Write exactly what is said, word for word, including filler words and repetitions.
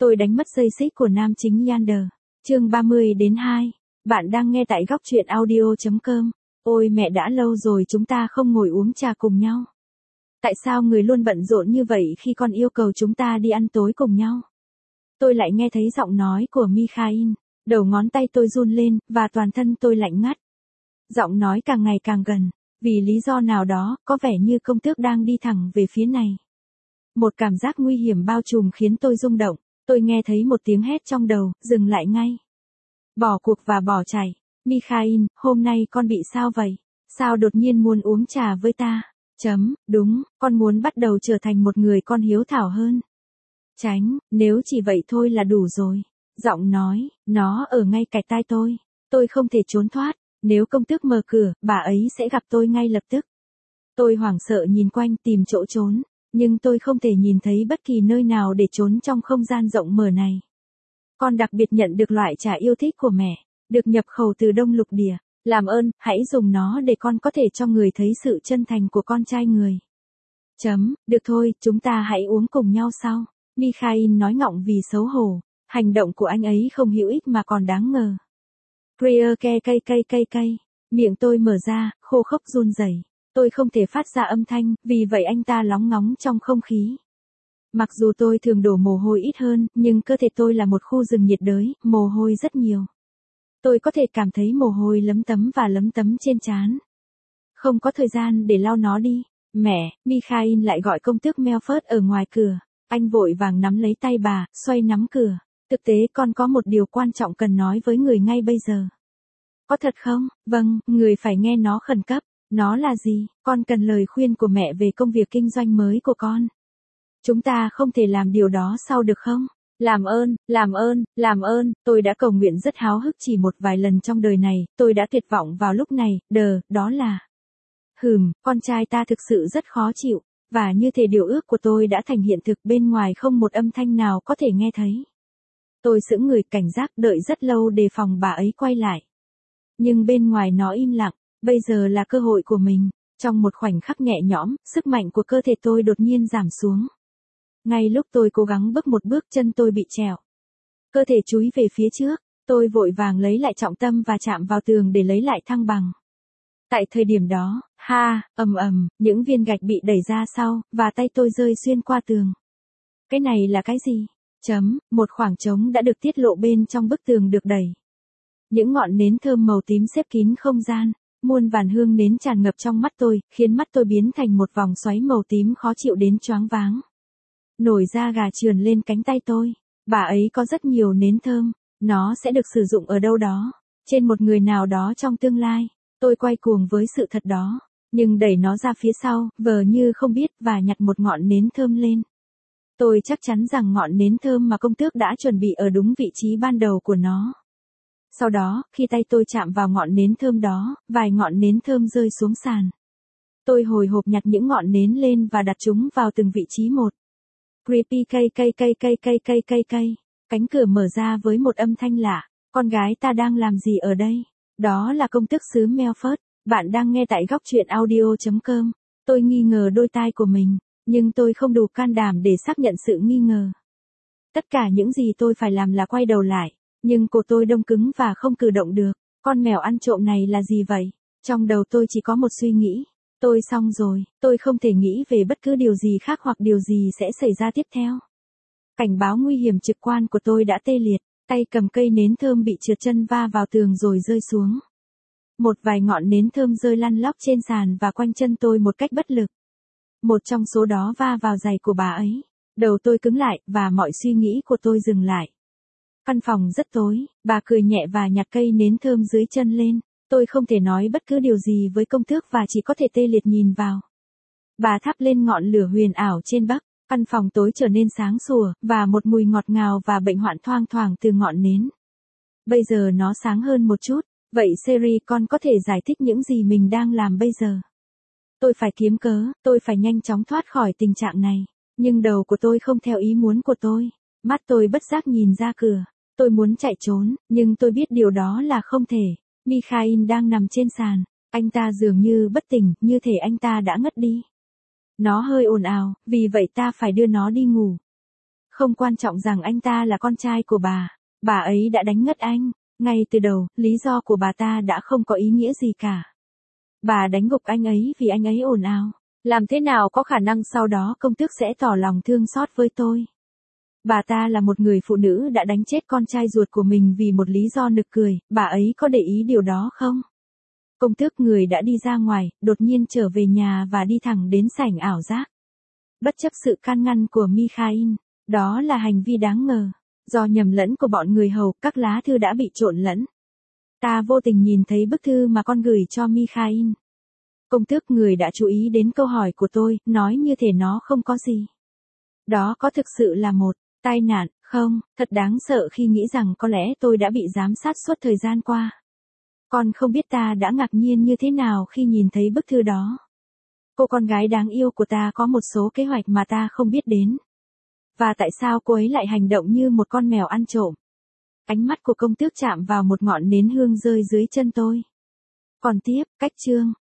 Tôi đánh mất dây xích của nam chính Yander. Chương ba mươi đến hai. Bạn đang nghe tại góc truyện audio chấm com. Ôi mẹ, đã lâu rồi chúng ta không ngồi uống trà cùng nhau. Tại sao người luôn bận rộn như vậy khi con yêu cầu chúng ta đi ăn tối cùng nhau? Tôi lại nghe thấy giọng nói của Mikhail. Đầu ngón tay tôi run lên, và toàn thân tôi lạnh ngắt. Giọng nói càng ngày càng gần. Vì lý do nào đó, có vẻ như công tước đang đi thẳng về phía này. Một cảm giác nguy hiểm bao trùm khiến tôi rung động. Tôi nghe thấy một tiếng hét trong đầu, dừng lại ngay. Bỏ cuộc và bỏ chạy. Mikhail, hôm nay con bị sao vậy? Sao đột nhiên muốn uống trà với ta? Chấm, đúng, con muốn bắt đầu trở thành một người con hiếu thảo hơn. Tránh, nếu chỉ vậy thôi là đủ rồi. Giọng nói, nó ở ngay cạnh tai tôi. Tôi không thể trốn thoát. Nếu công tước mở cửa, bà ấy sẽ gặp tôi ngay lập tức. Tôi hoảng sợ nhìn quanh tìm chỗ trốn. Nhưng tôi không thể nhìn thấy bất kỳ nơi nào để trốn trong không gian rộng mở này. Con đặc biệt nhận được loại trà yêu thích của mẹ, được nhập khẩu từ Đông Lục Địa. Làm ơn, hãy dùng nó để con có thể cho người thấy sự chân thành của con trai người. Chấm, được thôi, chúng ta hãy uống cùng nhau sau. Mikhail nói ngọng vì xấu hổ. Hành động của anh ấy không hữu ích mà còn đáng ngờ. Krier ke cây cây cây cây. Miệng tôi mở ra, khô khốc run rẩy. Tôi không thể phát ra âm thanh, vì vậy anh ta lóng ngóng trong không khí. Mặc dù tôi thường đổ mồ hôi ít hơn, nhưng cơ thể tôi là một khu rừng nhiệt đới, mồ hôi rất nhiều. Tôi có thể cảm thấy mồ hôi lấm tấm và lấm tấm trên trán. Không có thời gian để lau nó đi. Mẹ, Mikhail lại gọi công tước Melford ở ngoài cửa. Anh vội vàng nắm lấy tay bà, xoay nắm cửa. Thực tế con có một điều quan trọng cần nói với người ngay bây giờ. Có thật không? Vâng, người phải nghe nó khẩn cấp. Nó là gì? Con cần lời khuyên của mẹ về công việc kinh doanh mới của con. Chúng ta không thể làm điều đó sau được không? Làm ơn, làm ơn, làm ơn, tôi đã cầu nguyện rất háo hức chỉ một vài lần trong đời này, tôi đã tuyệt vọng vào lúc này, đờ, đó là... Hừm, con trai ta thực sự rất khó chịu, và như thể điều ước của tôi đã thành hiện thực, bên ngoài không một âm thanh nào có thể nghe thấy. Tôi sững người cảnh giác đợi rất lâu đề phòng bà ấy quay lại. Nhưng bên ngoài nó im lặng. Bây giờ là cơ hội của mình. Trong một khoảnh khắc nhẹ nhõm, sức mạnh của cơ thể tôi đột nhiên giảm xuống. Ngay lúc tôi cố gắng bước một bước, chân tôi bị trèo. Cơ thể chúi về phía trước. Tôi vội vàng lấy lại trọng tâm và chạm vào tường để lấy lại thăng bằng. Tại thời điểm đó, ha, ầm ầm, những viên gạch bị đẩy ra sau, và tay tôi rơi xuyên qua tường. Cái này là cái gì? Chấm, một khoảng trống đã được tiết lộ bên trong bức tường được đẩy. Những ngọn nến thơm màu tím xếp kín không gian. Muôn vàn hương nến tràn ngập trong mắt tôi, khiến mắt tôi biến thành một vòng xoáy màu tím khó chịu đến choáng váng. Nổi da gà trườn lên cánh tay tôi. Bà ấy có rất nhiều nến thơm. Nó sẽ được sử dụng ở đâu đó. Trên một người nào đó trong tương lai. Tôi quay cuồng với sự thật đó. Nhưng đẩy nó ra phía sau, vờ như không biết, và nhặt một ngọn nến thơm lên. Tôi chắc chắn rằng ngọn nến thơm mà công tước đã chuẩn bị ở đúng vị trí ban đầu của nó. Sau đó, khi tay tôi chạm vào ngọn nến thơm đó, vài ngọn nến thơm rơi xuống sàn. Tôi hồi hộp nhặt những ngọn nến lên và đặt chúng vào từng vị trí một. Creepy cây cây cây cây cây cây cây cây. Cánh cửa mở ra với một âm thanh lạ. Con gái ta đang làm gì ở đây? Đó là công tước xứ Melford. Bạn đang nghe tại góc truyện audio chấm com. Tôi nghi ngờ đôi tai của mình, nhưng tôi không đủ can đảm để xác nhận sự nghi ngờ. Tất cả những gì tôi phải làm là quay đầu lại. Nhưng cổ tôi đông cứng và không cử động được. Con mèo ăn trộm này là gì vậy? Trong đầu tôi chỉ có một suy nghĩ. Tôi xong rồi, tôi không thể nghĩ về bất cứ điều gì khác hoặc điều gì sẽ xảy ra tiếp theo. Cảnh báo nguy hiểm trực quan của tôi đã tê liệt, tay cầm cây nến thơm bị trượt chân va vào tường rồi rơi xuống. Một vài ngọn nến thơm rơi lăn lóc trên sàn và quanh chân tôi một cách bất lực. Một trong số đó va vào giày của bà ấy. Đầu tôi cứng lại, và mọi suy nghĩ của tôi dừng lại. Căn phòng rất tối, bà cười nhẹ và nhặt cây nến thơm dưới chân lên. Tôi không thể nói bất cứ điều gì với công tước và chỉ có thể tê liệt nhìn vào. Bà thắp lên ngọn lửa huyền ảo trên bắc, căn phòng tối trở nên sáng sủa, và một mùi ngọt ngào và bệnh hoạn thoang thoảng từ ngọn nến. Bây giờ nó sáng hơn một chút, vậy Siri, con có thể giải thích những gì mình đang làm bây giờ? Tôi phải kiếm cớ, tôi phải nhanh chóng thoát khỏi tình trạng này, nhưng đầu của tôi không theo ý muốn của tôi. Mắt tôi bất giác nhìn ra cửa. Tôi muốn chạy trốn, nhưng tôi biết điều đó là không thể. Mikhail đang nằm trên sàn. Anh ta dường như bất tỉnh, như thể anh ta đã ngất đi. Nó hơi ồn ào, vì vậy ta phải đưa nó đi ngủ. Không quan trọng rằng anh ta là con trai của bà, bà ấy đã đánh ngất anh. Ngay từ đầu, lý do của bà ta đã không có ý nghĩa gì cả. Bà đánh gục anh ấy vì anh ấy ồn ào. Làm thế nào có khả năng sau đó công tước sẽ tỏ lòng thương xót với tôi? Bà ta là một người phụ nữ đã đánh chết con trai ruột của mình vì một lý do nực cười, bà ấy có để ý điều đó không? Công tước người đã đi ra ngoài, đột nhiên trở về nhà và đi thẳng đến sảnh ảo giác. Bất chấp sự can ngăn của Mikhail, đó là hành vi đáng ngờ. Do nhầm lẫn của bọn người hầu, các lá thư đã bị trộn lẫn. Ta vô tình nhìn thấy bức thư mà con gửi cho Mikhail. Công tước người đã chú ý đến câu hỏi của tôi, nói như thể nó không có gì. Đó có thực sự là một tai nạn, không? Thật đáng sợ khi nghĩ rằng có lẽ tôi đã bị giám sát suốt thời gian qua. Con không biết ta đã ngạc nhiên như thế nào khi nhìn thấy bức thư đó. Cô con gái đáng yêu của ta có một số kế hoạch mà ta không biết đến. Và tại sao cô ấy lại hành động như một con mèo ăn trộm? Ánh mắt của công tước chạm vào một ngọn nến hương rơi dưới chân tôi. Còn tiếp, cách chương.